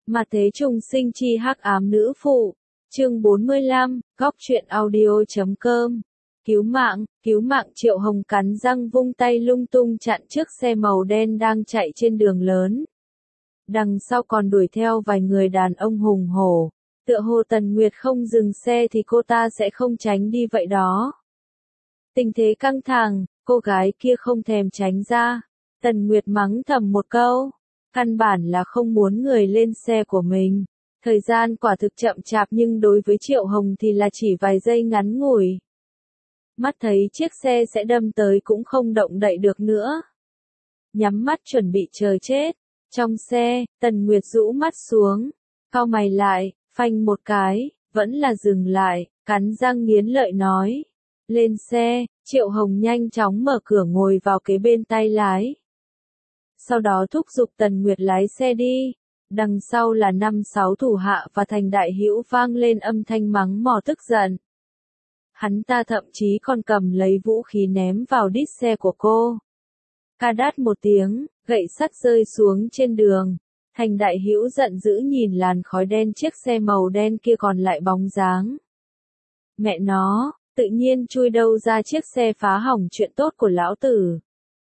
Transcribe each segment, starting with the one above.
Mà thế trùng sinh chi hắc ám nữ phụ. Chương 45, góc truyện audio.com. Cứu mạng Triệu Hồng cắn răng vung tay lung tung chặn trước xe màu đen đang chạy trên đường lớn. Đằng sau còn đuổi theo vài người đàn ông hùng hổ. Tựa hồ Tần Nguyệt không dừng xe thì cô ta sẽ không tránh đi vậy đó. Tình thế căng thẳng, cô gái kia không thèm tránh ra. Tần Nguyệt mắng thầm một câu. Căn bản là không muốn người lên xe của mình. Thời gian quả thực chậm chạp nhưng đối với Triệu Hồng thì là chỉ vài giây ngắn ngủi. Mắt thấy chiếc xe sẽ đâm tới cũng không động đậy được nữa. Nhắm mắt chuẩn bị chờ chết. Trong xe, Tần Nguyệt rũ mắt xuống. Cau mày lại, phanh một cái, vẫn là dừng lại, cắn răng nghiến lợi nói. Lên xe, Triệu Hồng nhanh chóng mở cửa ngồi vào kế bên tay lái. Sau đó thúc giục Tần Nguyệt lái xe đi. Đằng sau là 5-6 thủ hạ và Thành Đại Hữu vang lên âm thanh mắng mỏ tức giận. Hắn ta thậm chí còn cầm lấy vũ khí ném vào đít xe của cô. Ca đát một tiếng, gậy sắt rơi xuống trên đường. Thành Đại Hữu giận dữ nhìn làn khói đen chiếc xe màu đen kia còn lại bóng dáng. Mẹ nó, tự nhiên chui đâu ra chiếc xe phá hỏng chuyện tốt của lão tử.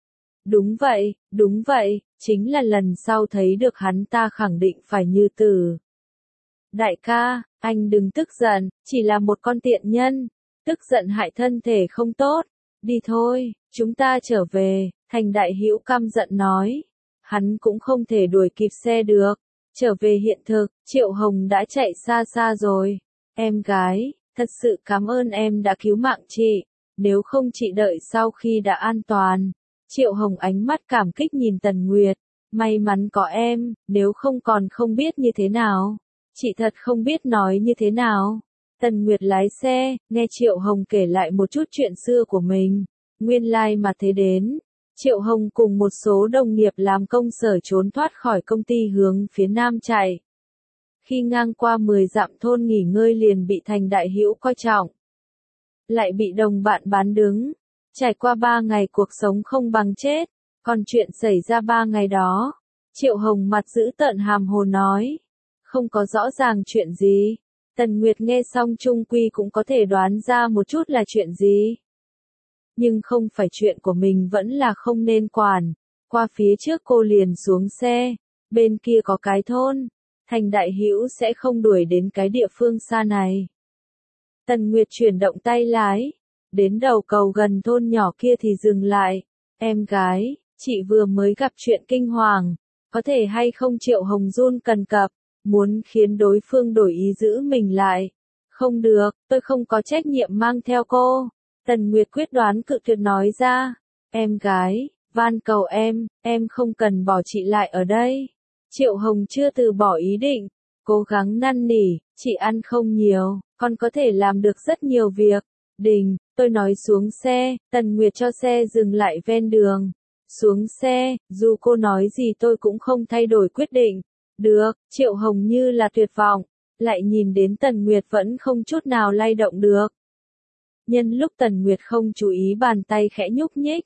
Đúng vậy, chính là lần sau thấy được hắn ta khẳng định phải như tử. Đại ca, anh đừng tức giận, chỉ là một con tiện nhân, tức giận hại thân thể không tốt. Đi thôi, chúng ta trở về, Thành Đại Hữu căm giận nói. Hắn cũng không thể đuổi kịp xe được. Trở về hiện thực, Triệu Hồng đã chạy xa xa rồi. Em gái, thật sự cảm ơn em đã cứu mạng chị. Nếu không chị đợi sau khi đã an toàn. Triệu Hồng ánh mắt cảm kích nhìn Tần Nguyệt. May mắn có em, nếu không còn không biết như thế nào. Chị thật không biết nói như thế nào. Tần Nguyệt lái xe, nghe Triệu Hồng kể lại một chút chuyện xưa của mình. Nguyên lai mà thế đến. Triệu Hồng cùng một số đồng nghiệp làm công sở trốn thoát khỏi công ty hướng phía nam chạy. Khi ngang qua 10 dặm thôn nghỉ ngơi liền bị Thành Đại Hữu coi trọng. Lại bị đồng bạn bán đứng. Trải qua 3 ngày cuộc sống không bằng chết. Còn chuyện xảy ra 3 ngày đó. Triệu Hồng mặt giữ tợn hàm hồ nói. Không có rõ ràng chuyện gì. Tần Nguyệt nghe xong chung quy cũng có thể đoán ra một chút là chuyện gì. Nhưng không phải chuyện của mình vẫn là không nên quản. Qua phía trước cô liền xuống xe. Bên kia có cái thôn. Thành Đại Hữu sẽ không đuổi đến cái địa phương xa này. Tần Nguyệt chuyển động tay lái. Đến đầu cầu gần thôn nhỏ kia thì dừng lại. Em gái, chị vừa mới gặp chuyện kinh hoàng. Có thể hay không Triệu Hồng run cần cập. Muốn khiến đối phương đổi ý giữ mình lại. Không được, tôi không có trách nhiệm mang theo cô. Tần Nguyệt quyết đoán cự tuyệt nói ra. Em gái, van cầu em không cần bỏ chị lại ở đây. Triệu Hồng chưa từ bỏ ý định. Cố gắng năn nỉ, chị ăn không nhiều, còn có thể làm được rất nhiều việc. Đình, tôi nói xuống xe, Tần Nguyệt cho xe dừng lại ven đường. Xuống xe, dù cô nói gì tôi cũng không thay đổi quyết định. Được, Triệu Hồng như là tuyệt vọng, lại nhìn đến Tần Nguyệt vẫn không chút nào lay động được. Nhân lúc Tần Nguyệt không chú ý bàn tay khẽ nhúc nhích.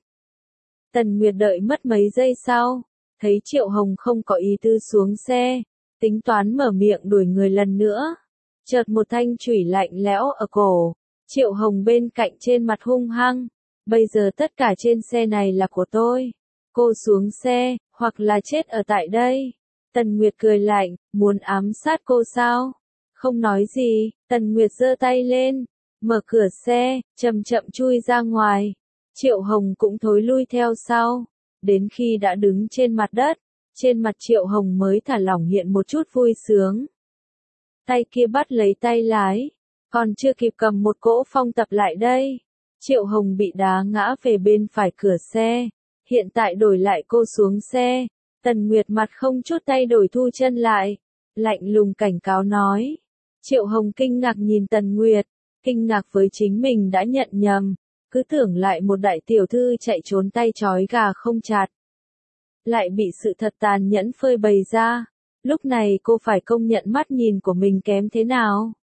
Tần Nguyệt đợi mất mấy giây sau, thấy Triệu Hồng không có ý tư xuống xe, tính toán mở miệng đuổi người lần nữa. Chợt một thanh chủy lạnh lẽo ở cổ, Triệu Hồng bên cạnh trên mặt hung hăng. Bây giờ tất cả trên xe này là của tôi. Cô xuống xe, hoặc là chết ở tại đây. Tần Nguyệt cười lạnh, muốn ám sát cô sao? Không nói gì, Tần Nguyệt giơ tay lên, mở cửa xe, chậm chậm chui ra ngoài. Triệu Hồng cũng thối lui theo sau. Đến khi đã đứng trên mặt đất, trên mặt Triệu Hồng mới thả lỏng hiện một chút vui sướng. Tay kia bắt lấy tay lái, còn chưa kịp cầm một cỗ phong tập lại đây. Triệu Hồng bị đá ngã về bên phải cửa xe. Hiện tại đổi lại cô xuống xe. Tần Nguyệt mặt không chút thay đổi thu chân lại. Lạnh lùng cảnh cáo nói. Triệu Hồng kinh ngạc nhìn Tần Nguyệt. Kinh ngạc với chính mình đã nhận nhầm. Cứ tưởng lại một đại tiểu thư chạy trốn tay trói gà không chặt. Lại bị sự thật tàn nhẫn phơi bày ra. Lúc này cô phải công nhận mắt nhìn của mình kém thế nào.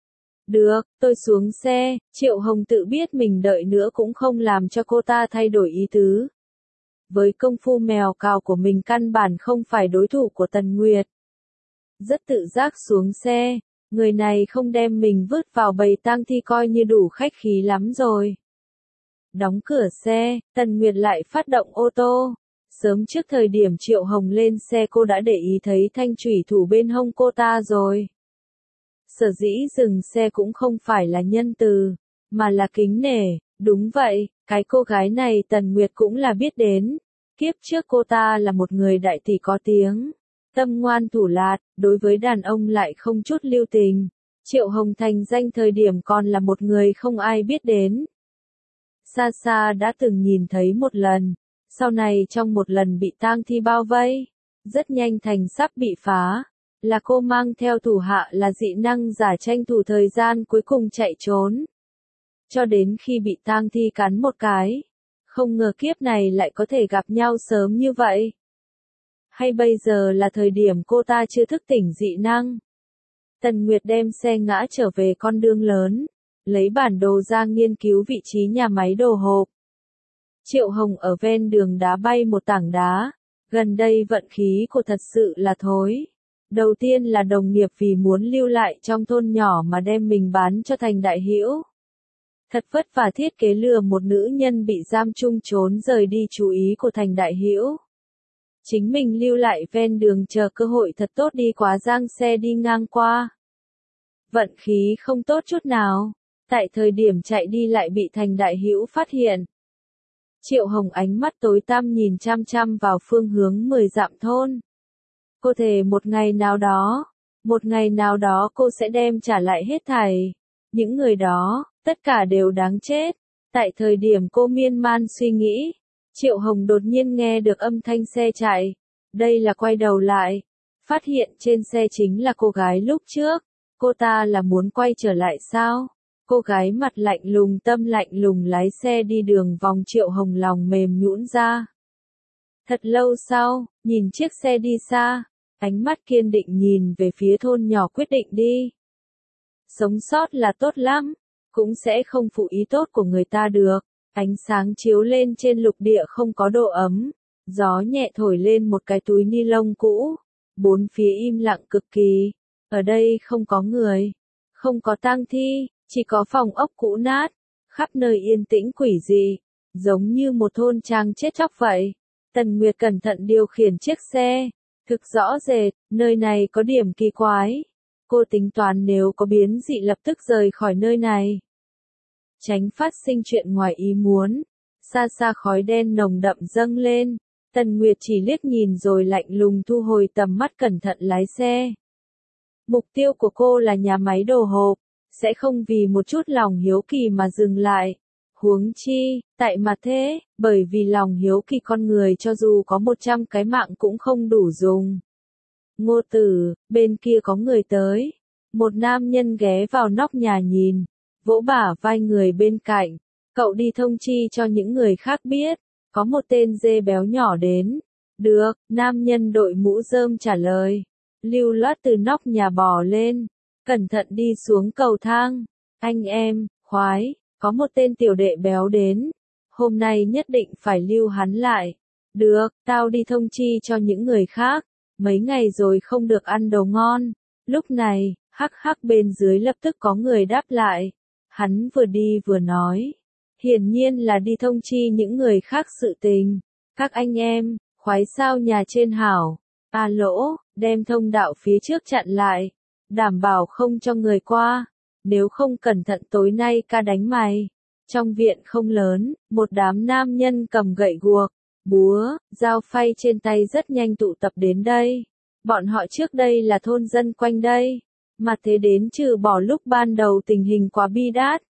Được, tôi xuống xe. Triệu Hồng tự biết mình đợi nữa cũng không làm cho cô ta thay đổi ý tứ. Với công phu mèo cào của mình căn bản không phải đối thủ của Tần Nguyệt. rất tự giác xuống xe. Người này không đem mình vứt vào bầy tang thi coi như đủ khách khí lắm rồi. Đóng cửa xe, Tần Nguyệt lại phát động ô tô. Sớm trước thời điểm Triệu Hồng lên xe cô đã để ý thấy thanh chủy thủ bên hông cô ta rồi. Sở dĩ dừng xe cũng không phải là nhân từ, mà là kính nể. Đúng vậy, cái cô gái này Tần Nguyệt cũng là biết đến. Kiếp trước cô ta là một người đại tỷ có tiếng. Tâm ngoan thủ lạt, đối với đàn ông lại không chút lưu tình. Triệu Hồng thành danh thời điểm còn là một người không ai biết đến. Xa xa đã từng nhìn thấy một lần, sau này trong một lần bị tang thi bao vây, rất nhanh thành sắp bị phá. Là cô mang theo thủ hạ là dị năng giả tranh thủ thời gian cuối cùng chạy trốn. Cho đến khi bị tang thi cắn một cái. Không ngờ kiếp này lại có thể gặp nhau sớm như vậy. Hay bây giờ là thời điểm cô ta chưa thức tỉnh dị năng. Tần Nguyệt đem xe ngã trở về con đường lớn, lấy bản đồ ra nghiên cứu vị trí nhà máy đồ hộp. Triệu Hồng ở ven đường đá bay một tảng đá. Gần đây vận khí của thật sự là thối. Đầu tiên là đồng nghiệp vì muốn lưu lại trong thôn nhỏ mà đem mình bán cho Thành Đại Hữu. Thật vất vả thiết kế lừa một nữ nhân bị giam chung trốn rời đi chú ý của Thành Đại Hữu. Chính mình lưu lại ven đường chờ cơ hội thật tốt đi quá giang xe đi ngang qua. Vận khí không tốt chút nào. Tại thời điểm chạy đi lại bị Thành Đại Hữu phát hiện. Triệu Hồng ánh mắt tối tăm nhìn chăm chăm vào phương hướng 10 dặm thôn. Cô thề một ngày nào đó cô sẽ đem trả lại hết thảy. Những người đó, tất cả đều đáng chết. Tại thời điểm cô miên man suy nghĩ, Triệu Hồng đột nhiên nghe được âm thanh xe chạy. Đây là quay đầu lại. Phát hiện trên xe chính là cô gái lúc trước. Cô ta là muốn quay trở lại sao? Cô gái mặt lạnh lùng tâm lạnh lùng lái xe đi đường vòng. Triệu Hồng lòng mềm nhũn ra. Thật lâu sau, nhìn chiếc xe đi xa, ánh mắt kiên định nhìn về phía thôn nhỏ quyết định đi. Sống sót là tốt lắm, cũng sẽ không phụ ý tốt của người ta được. Ánh sáng chiếu lên trên lục địa không có độ ấm, gió nhẹ thổi lên một cái túi ni lông cũ, bốn phía im lặng cực kỳ. Ở đây không có người, không có tang thi, chỉ có phòng ốc cũ nát, khắp nơi yên tĩnh quỷ dị, giống như một thôn trang chết chóc vậy. Tần Nguyệt cẩn thận điều khiển chiếc xe, thực rõ rệt, nơi này có điểm kỳ quái. Cô tính toán nếu có biến dị lập tức rời khỏi nơi này. Tránh phát sinh chuyện ngoài ý muốn. Xa xa khói đen nồng đậm dâng lên. Tần Nguyệt chỉ liếc nhìn rồi lạnh lùng thu hồi tầm mắt cẩn thận lái xe. Mục tiêu của cô là nhà máy đồ hộp, sẽ không vì một chút lòng hiếu kỳ mà dừng lại. Huống chi, tại mà thế, bởi vì lòng hiếu kỳ con người cho dù có 100 cái mạng cũng không đủ dùng. Ngô Tử, bên kia có người tới. Một nam nhân ghé vào nóc nhà nhìn, vỗ bả vai người bên cạnh. Cậu đi thông chi cho những người khác biết, có một tên dê béo nhỏ đến. Được, nam nhân đội mũ rơm trả lời. Lưu loát từ nóc nhà bò lên, cẩn thận đi xuống cầu thang. Anh em, khoái, có một tên tiểu đệ béo đến. Hôm nay nhất định phải lưu hắn lại. Được, tao đi thông chi cho những người khác. Mấy ngày rồi không được ăn đồ ngon. Lúc này, hắc hắc bên dưới lập tức có người đáp lại. Hắn vừa đi vừa nói. Hiển nhiên là đi thông chi những người khác sự tình. Các anh em, khoái sao nhà trên hảo. Lỗ, đem thông đạo phía trước chặn lại. Đảm bảo không cho người qua. Nếu không cẩn thận tối nay ca đánh mày. Trong viện không lớn, một đám nam nhân cầm gậy guộc, búa, dao phay trên tay rất nhanh tụ tập đến đây. Bọn họ trước đây là thôn dân quanh đây. Mà thế đến trừ bỏ lúc ban đầu tình hình quá bi đát.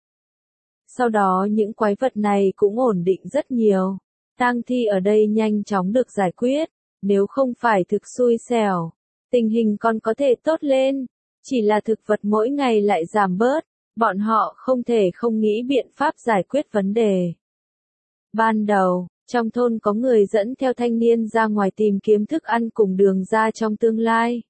Sau đó những quái vật này cũng ổn định rất nhiều. Tang thi ở đây nhanh chóng được giải quyết. Nếu không phải thực xui xẻo, tình hình còn có thể tốt lên. Chỉ là thực vật mỗi ngày lại giảm bớt. Bọn họ không thể không nghĩ biện pháp giải quyết vấn đề. Ban đầu, trong thôn có người dẫn theo thanh niên ra ngoài tìm kiếm thức ăn cùng đường ra trong tương lai.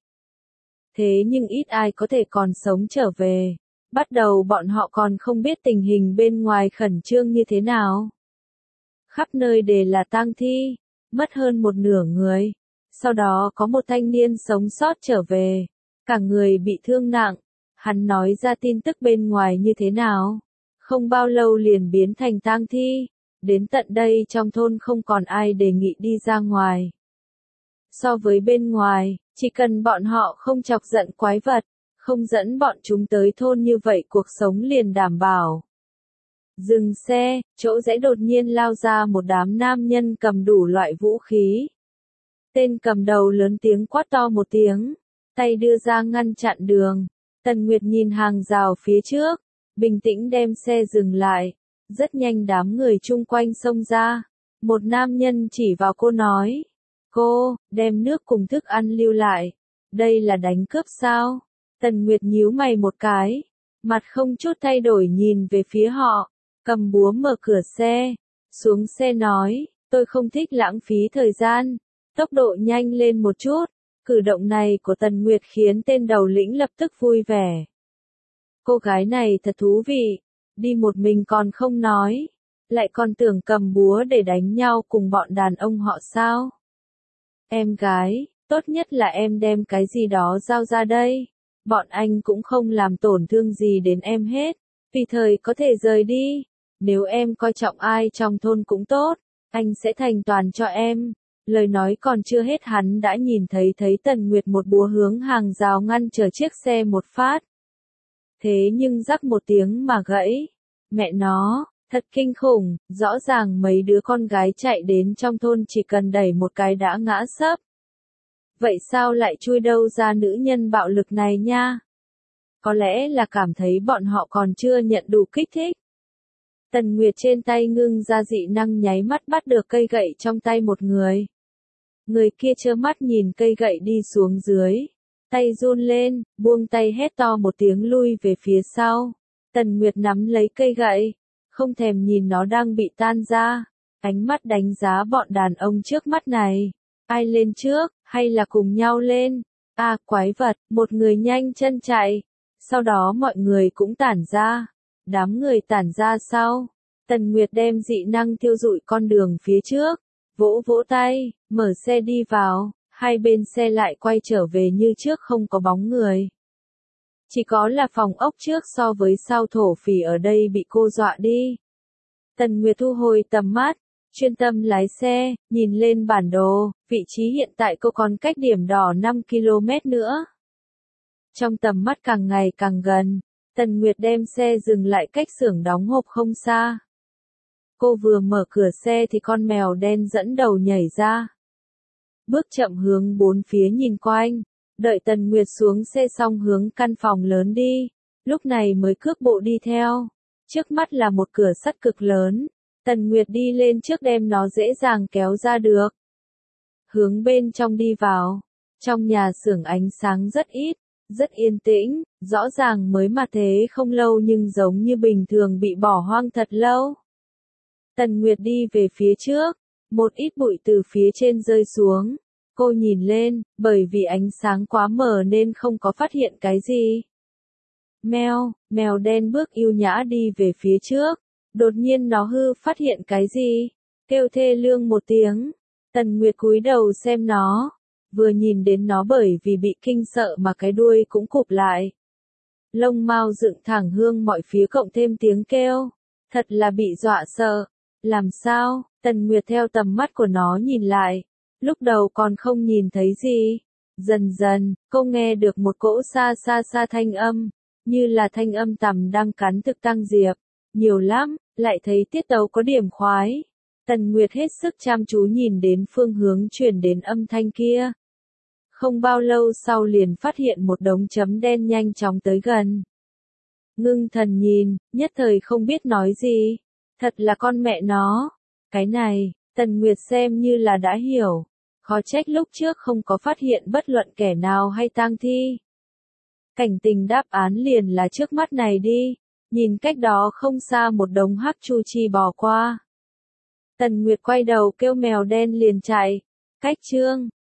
Thế nhưng ít ai có thể còn sống trở về. Bắt đầu bọn họ còn không biết tình hình bên ngoài khẩn trương như thế nào. Khắp nơi đều là tang thi, mất hơn một nửa người. Sau đó có một thanh niên sống sót trở về. cả người bị thương nặng. Hắn nói ra tin tức bên ngoài như thế nào? Không bao lâu liền biến thành tang thi. Đến tận đây trong thôn không còn ai đề nghị đi ra ngoài. So với bên ngoài, chỉ cần bọn họ không chọc giận quái vật, không dẫn bọn chúng tới thôn như vậy cuộc sống liền đảm bảo. Dừng xe, chỗ rẽ đột nhiên lao ra một đám nam nhân cầm đủ loại vũ khí. Tên cầm đầu lớn tiếng quát to một tiếng, tay đưa ra ngăn chặn đường. Tần Nguyệt nhìn hàng rào phía trước, bình tĩnh đem xe dừng lại. Rất nhanh đám người chung quanh xông ra. Một nam nhân chỉ vào cô nói, cô, đem nước cùng thức ăn lưu lại. Đây là đánh cướp sao? Tần Nguyệt nhíu mày một cái, mặt không chút thay đổi nhìn về phía họ, cầm búa mở cửa xe, xuống xe nói, tôi không thích lãng phí thời gian, tốc độ nhanh lên một chút. Cử động này của Tần Nguyệt khiến tên đầu lĩnh lập tức vui vẻ. Cô gái này thật thú vị, đi một mình còn không nói, lại còn tưởng cầm búa để đánh nhau cùng bọn đàn ông họ sao? Em gái, tốt nhất là em đem cái gì đó giao ra đây. Bọn anh cũng không làm tổn thương gì đến em hết, vì thời có thể rời đi. Nếu em coi trọng ai trong thôn cũng tốt, anh sẽ thành toàn cho em. Lời nói còn chưa hết hắn đã nhìn thấy Tần Nguyệt một búa hướng hàng rào ngăn chờ chiếc xe một phát. Thế nhưng rắc một tiếng mà gãy. Mẹ nó, thật kinh khủng, rõ ràng mấy đứa con gái chạy đến trong thôn chỉ cần đẩy một cái đã ngã sấp. Vậy sao lại chui đâu ra nữ nhân bạo lực này nha? Có lẽ là cảm thấy bọn họ còn chưa nhận đủ kích thích. Tần Nguyệt trên tay ngưng ra dị năng nháy mắt bắt được cây gậy trong tay một người. Người kia trơ mắt nhìn cây gậy đi xuống dưới. Tay run lên, buông tay hét to một tiếng lui về phía sau. Tần Nguyệt nắm lấy cây gậy, không thèm nhìn nó đang bị tan ra. Ánh mắt đánh giá bọn đàn ông trước mắt này. Ai lên trước, hay là cùng nhau lên? À, quái vật, một người nhanh chân chạy. Sau đó mọi người cũng tản ra. Đám người tản ra sau. Tần Nguyệt đem dị năng thiêu rụi con đường phía trước. Vỗ vỗ tay, mở xe đi vào. Hai bên xe lại quay trở về như trước không có bóng người. Chỉ có là phòng ốc trước so với sau thổ phỉ ở đây bị cô dọa đi. Tần Nguyệt thu hồi tầm mắt, chuyên tâm lái xe, nhìn lên bản đồ, vị trí hiện tại cô còn cách điểm đỏ 5 km nữa. Trong tầm mắt càng ngày càng gần, Tần Nguyệt đem xe dừng lại cách xưởng đóng hộp không xa. Cô vừa mở cửa xe thì con mèo đen dẫn đầu nhảy ra. Bước chậm hướng bốn phía nhìn quanh, đợi Tần Nguyệt xuống xe xong hướng căn phòng lớn đi, lúc này mới cước bộ đi theo. Trước mắt là một cửa sắt cực lớn, Tần Nguyệt đi lên trước đem nó dễ dàng kéo ra được. Hướng bên trong đi vào, trong nhà xưởng ánh sáng rất ít, rất yên tĩnh, rõ ràng mới mà thế không lâu nhưng giống như bình thường bị bỏ hoang thật lâu. Tần Nguyệt đi về phía trước, một ít bụi từ phía trên rơi xuống. Cô nhìn lên, bởi vì ánh sáng quá mờ nên không có phát hiện cái gì. Mèo đen bước yêu nhã đi về phía trước. Đột nhiên nó phát hiện cái gì? Kêu thê lương một tiếng. Tần Nguyệt cúi đầu xem nó. Vừa nhìn đến nó bởi vì bị kinh sợ mà cái đuôi cũng cụp lại. Lông mao dựng thẳng hướng mọi phía cộng thêm tiếng kêu. Thật là bị dọa sợ. Làm sao? Tần Nguyệt theo tầm mắt của nó nhìn lại. Lúc đầu còn không nhìn thấy gì. Dần dần, cô nghe được một cỗ xa thanh âm. Như là thanh âm tằm đang cắn thực tăng diệp. Nhiều lắm, lại thấy tiết tấu có điểm khoái. Tần Nguyệt hết sức chăm chú nhìn đến phương hướng truyền đến âm thanh kia. Không bao lâu sau liền phát hiện một đống chấm đen nhanh chóng tới gần. Ngưng thần nhìn, nhất thời không biết nói gì. Thật là con mẹ nó. Cái này, Tần Nguyệt xem như là đã hiểu. Khó trách lúc trước không có phát hiện bất luận kẻ nào hay tang thi. Cảnh tình đáp án liền là trước mắt này đi. Nhìn cách đó không xa một đống hắc chu chi bò qua. Tần Nguyệt quay đầu kêu mèo đen liền chạy. Cách chương